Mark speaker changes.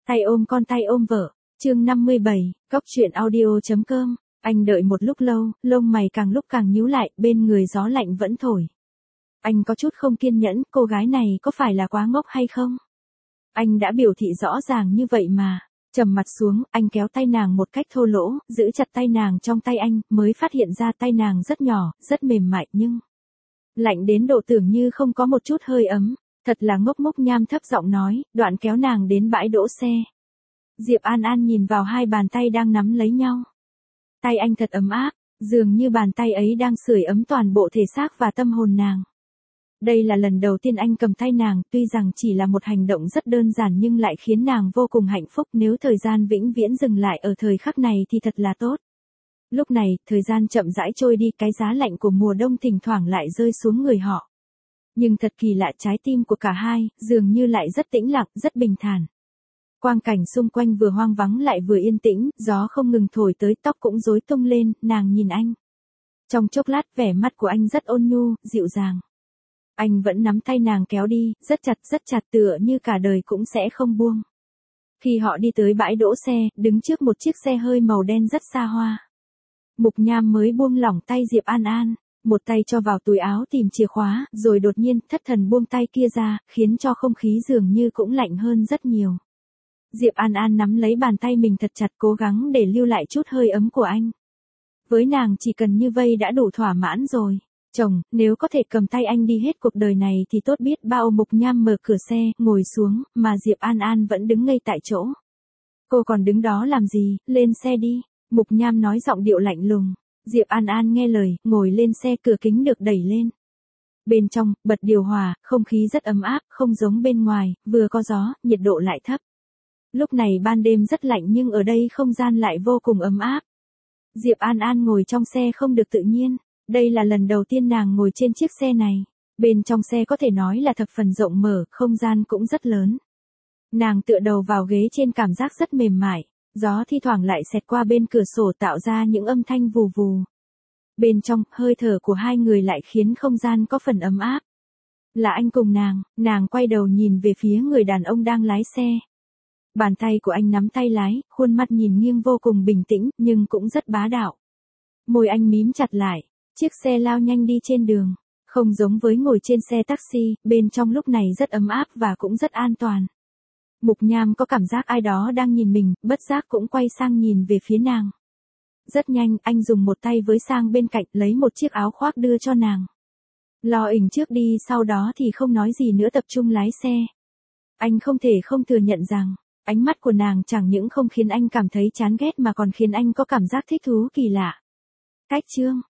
Speaker 1: Tay ôm con tay ôm vợ. Chương 57, Cóc truyện audio.com. Anh đợi một lúc lâu, lông mày càng lúc càng nhíu lại, bên người gió lạnh vẫn thổi. Anh có chút không kiên nhẫn, cô gái này có phải là quá ngốc hay không? Anh đã biểu thị rõ ràng như vậy mà. Trầm mặt xuống, anh kéo tay nàng một cách thô lỗ, giữ chặt tay nàng trong tay anh, mới phát hiện ra tay nàng rất nhỏ, rất mềm mại nhưng lạnh đến độ tưởng như không có một chút hơi ấm. Thật là ngốc. Mốc Nham thấp giọng nói, đoạn kéo nàng đến bãi đỗ xe. Diệp An An nhìn vào hai bàn tay đang nắm lấy nhau. Tay anh thật ấm áp, dường như bàn tay ấy đang sưởi ấm toàn bộ thể xác và tâm hồn nàng. Đây là lần đầu tiên anh cầm tay nàng, tuy rằng chỉ là một hành động rất đơn giản nhưng lại khiến nàng vô cùng hạnh phúc. Nếu thời gian vĩnh viễn dừng lại ở thời khắc này thì thật là tốt. Lúc này, thời gian chậm rãi trôi đi, cái giá lạnh của mùa đông thỉnh thoảng lại rơi xuống người họ. Nhưng thật kỳ lạ, trái tim của cả hai, dường như lại rất tĩnh lặng, rất bình thản. Quang cảnh xung quanh vừa hoang vắng lại vừa yên tĩnh, gió không ngừng thổi tới, tóc cũng rối tung lên, nàng nhìn anh. Trong chốc lát vẻ mặt của anh rất ôn nhu, dịu dàng. Anh vẫn nắm tay nàng kéo đi, rất chặt tựa như cả đời cũng sẽ không buông. Khi họ đi tới bãi đỗ xe, đứng trước một chiếc xe hơi màu đen rất xa hoa. Mục Nham mới buông lỏng tay Diệp An An, một tay cho vào túi áo tìm chìa khóa, rồi đột nhiên thất thần buông tay kia ra, khiến cho không khí dường như cũng lạnh hơn rất nhiều. Diệp An An nắm lấy bàn tay mình thật chặt, cố gắng để lưu lại chút hơi ấm của anh. Với nàng chỉ cần như vây đã đủ thỏa mãn rồi. Chồng, nếu có thể cầm tay anh đi hết cuộc đời này thì tốt biết bao. Mục Nham mở cửa xe, ngồi xuống, mà Diệp An An vẫn đứng ngây tại chỗ. Cô còn đứng đó làm gì, lên xe đi. Mục Nham nói giọng điệu lạnh lùng. Diệp An An nghe lời, ngồi lên xe, cửa kính được đẩy lên. Bên trong, bật điều hòa, không khí rất ấm áp, không giống bên ngoài, vừa có gió, nhiệt độ lại thấp. Lúc này ban đêm rất lạnh nhưng ở đây không gian lại vô cùng ấm áp. Diệp An An ngồi trong xe không được tự nhiên. Đây là lần đầu tiên nàng ngồi trên chiếc xe này. Bên trong xe có thể nói là thập phần rộng mở, không gian cũng rất lớn. Nàng tựa đầu vào ghế trên, cảm giác rất mềm mại. Gió thi thoảng lại xẹt qua bên cửa sổ tạo ra những âm thanh vù vù. Bên trong, hơi thở của hai người lại khiến không gian có phần ấm áp. Là anh cùng nàng quay đầu nhìn về phía người đàn ông đang lái xe. Bàn tay của anh nắm tay lái, khuôn mặt nhìn nghiêng vô cùng bình tĩnh, nhưng cũng rất bá đạo. Môi anh mím chặt lại, chiếc xe lao nhanh đi trên đường. Không giống với ngồi trên xe taxi, bên trong lúc này rất ấm áp và cũng rất an toàn. Mục Nham có cảm giác ai đó đang nhìn mình, bất giác cũng quay sang nhìn về phía nàng. Rất nhanh, anh dùng một tay với sang bên cạnh, lấy một chiếc áo khoác đưa cho nàng. Lo ỉnh trước đi, sau đó thì không nói gì nữa, tập trung lái xe. Anh không thể không thừa nhận rằng, ánh mắt của nàng chẳng những không khiến anh cảm thấy chán ghét mà còn khiến anh có cảm giác thích thú kỳ lạ. Cách chương